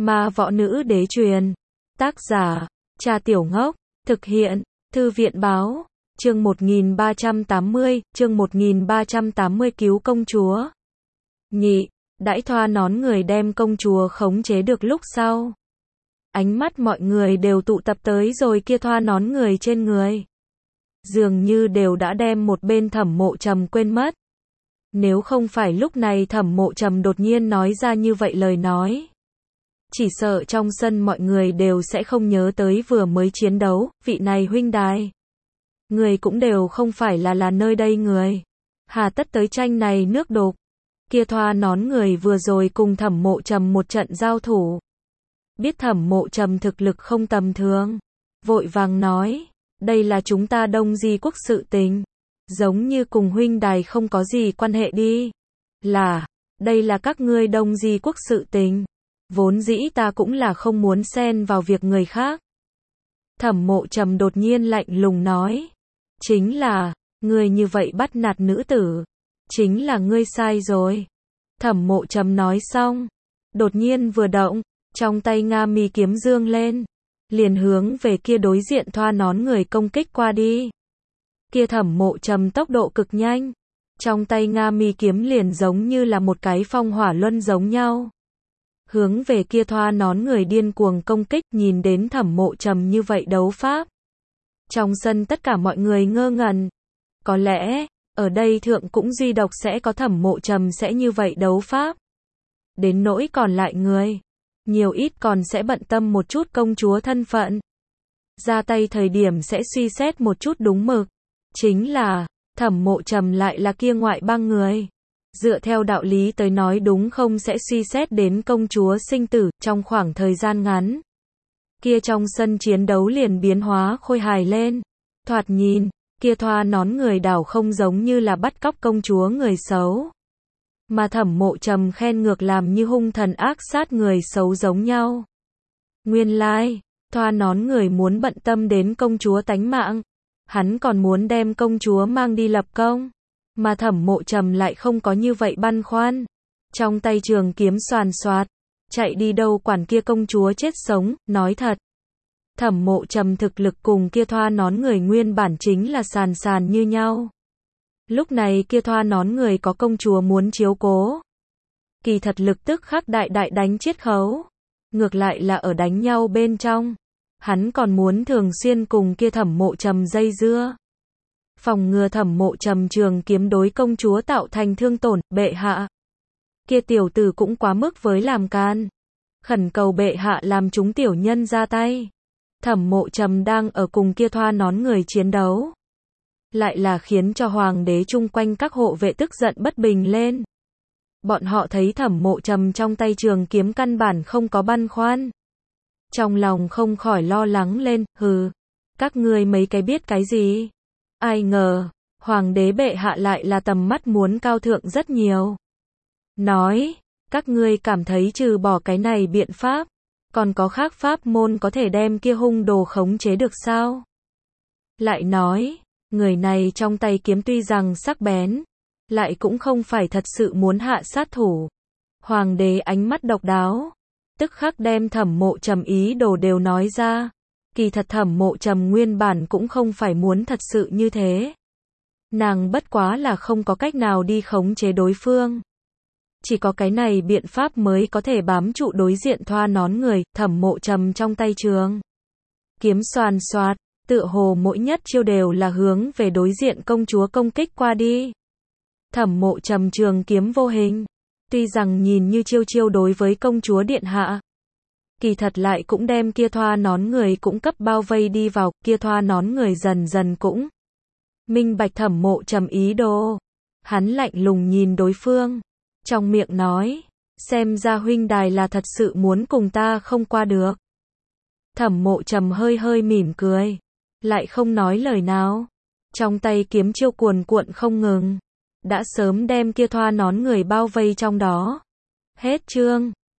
Ma Võ Nữ Đế truyền. Tác giả, Cha Tiểu Ngốc. Thực hiện, Thư viện báo. Chương 1380, chương 1380 cứu công chúa. Nhị, đãi Thoa Nón Người đem công chúa khống chế được lúc sau. Ánh mắt mọi người đều tụ tập tới rồi kia Thoa Nón Người trên người. Dường như đều đã đem một bên Thẩm Mộ Trầm quên mất. Nếu không phải lúc này Thẩm Mộ Trầm đột nhiên nói ra như vậy lời nói, chỉ sợ trong sân mọi người đều sẽ không nhớ tới vừa mới chiến đấu, vị này huynh đài. Người cũng đều không phải là nơi đây người. Hà tất tới tranh này nước đục. Kia Thoa Nón Người vừa rồi cùng Thẩm Mộ Trầm một trận giao thủ. Biết Thẩm Mộ Trầm thực lực không tầm thường. Vội vàng nói, đây là chúng ta Đông Di quốc sự tình. Giống như cùng huynh đài không có gì quan hệ đi. Là, đây là các ngươi Đông Di quốc sự tình. Vốn dĩ ta cũng là không muốn xen vào việc người khác. Thẩm Mộ Trầm đột nhiên lạnh lùng nói. Chính là, ngươi như vậy bắt nạt nữ tử. Chính là ngươi sai rồi. Thẩm Mộ Trầm nói xong. Đột nhiên vừa động, trong tay Nga Mi kiếm dương lên. Liền hướng về kia đối diện Thoa Nón Người công kích qua đi. Kia Thẩm Mộ Trầm tốc độ cực nhanh. Trong tay Nga Mi kiếm liền giống như là một cái phong hỏa luân giống nhau. Hướng về kia Thoa Nón Người điên cuồng công kích, nhìn đến Thẩm Mộ Trầm như vậy đấu pháp. Trong sân tất cả mọi người ngơ ngẩn. Có lẽ, ở đây thượng cũng duy độc sẽ có Thẩm Mộ Trầm sẽ như vậy đấu pháp. Đến nỗi còn lại người, nhiều ít còn sẽ bận tâm một chút công chúa thân phận. Ra tay thời điểm sẽ suy xét một chút đúng mực. Chính là, Thẩm Mộ Trầm lại là kia ngoại bang người. Dựa theo đạo lý tới nói đúng không sẽ suy xét đến công chúa sinh tử trong khoảng thời gian ngắn. Kia trong sân chiến đấu liền biến hóa khôi hài lên. Thoạt nhìn, kia Thoa Nón Người đảo không giống như là bắt cóc công chúa người xấu. Mà Thẩm Mộ Trầm khen ngược làm như hung thần ác sát người xấu giống nhau. Nguyên lai, Thoa Nón Người muốn bận tâm đến công chúa tánh mạng. Hắn còn muốn đem công chúa mang đi lập công. Mà Thẩm Mộ Trầm lại không có như vậy băn khoăn. Trong tay trường kiếm xoàn xoạt. Chạy đi đâu quản kia công chúa chết sống, nói thật. Thẩm Mộ Trầm thực lực cùng kia Thoa Nón Người nguyên bản chính là sàn sàn như nhau. Lúc này kia Thoa Nón Người có công chúa muốn chiếu cố. Kỳ thật lực tức khắc đại đánh chiết khấu. Ngược lại là ở đánh nhau bên trong. Hắn còn muốn thường xuyên cùng kia Thẩm Mộ Trầm dây dưa. Phòng ngừa Thẩm Mộ Trầm trường kiếm đối công chúa tạo thành thương tổn, bệ hạ. Kia tiểu tử cũng quá mức với làm can. Khẩn cầu bệ hạ làm chúng tiểu nhân ra tay. Thẩm Mộ Trầm đang ở cùng kia Thoa Nón Người chiến đấu. Lại là khiến cho hoàng đế chung quanh các hộ vệ tức giận bất bình lên. Bọn họ thấy Thẩm Mộ Trầm trong tay trường kiếm căn bản không có băn khoăn. Trong lòng không khỏi lo lắng lên, hừ. Các ngươi mấy cái biết cái gì? Ai ngờ, hoàng đế bệ hạ lại là tầm mắt muốn cao thượng rất nhiều. Nói, các ngươi cảm thấy trừ bỏ cái này biện pháp, còn có khác pháp môn có thể đem kia hung đồ khống chế được sao? Lại nói, người này trong tay kiếm tuy rằng sắc bén, lại cũng không phải thật sự muốn hạ sát thủ. Hoàng đế ánh mắt độc đáo, tức khắc đem Thẩm Mộ Trầm ý đồ đều nói ra. Kỳ thật Thẩm Mộ Trầm nguyên bản cũng không phải muốn thật sự như thế. Nàng bất quá là không có cách nào đi khống chế đối phương. Chỉ có cái này biện pháp mới có thể bám trụ đối diện Thoa Nón Người. Thẩm Mộ Trầm trong tay trường kiếm xoàn xoạt, tựa hồ mỗi nhất chiêu đều là hướng về đối diện công chúa công kích qua đi. Thẩm Mộ Trầm trường kiếm vô hình, tuy rằng nhìn như chiêu chiêu đối với công chúa điện hạ, kỳ thật lại cũng đem kia Thoa Nón Người cũng cấp bao vây đi vào. Kia Thoa Nón Người dần dần cũng minh bạch Thẩm Mộ Trầm ý đồ. Hắn lạnh lùng nhìn đối phương, trong miệng nói, xem ra huynh đài là thật sự muốn cùng ta không qua được. Thẩm Mộ Trầm hơi hơi mỉm cười, lại không nói lời nào. Trong tay kiếm chiêu cuồn cuộn không ngừng, đã sớm đem kia Thoa Nón Người bao vây trong đó. Hết chương.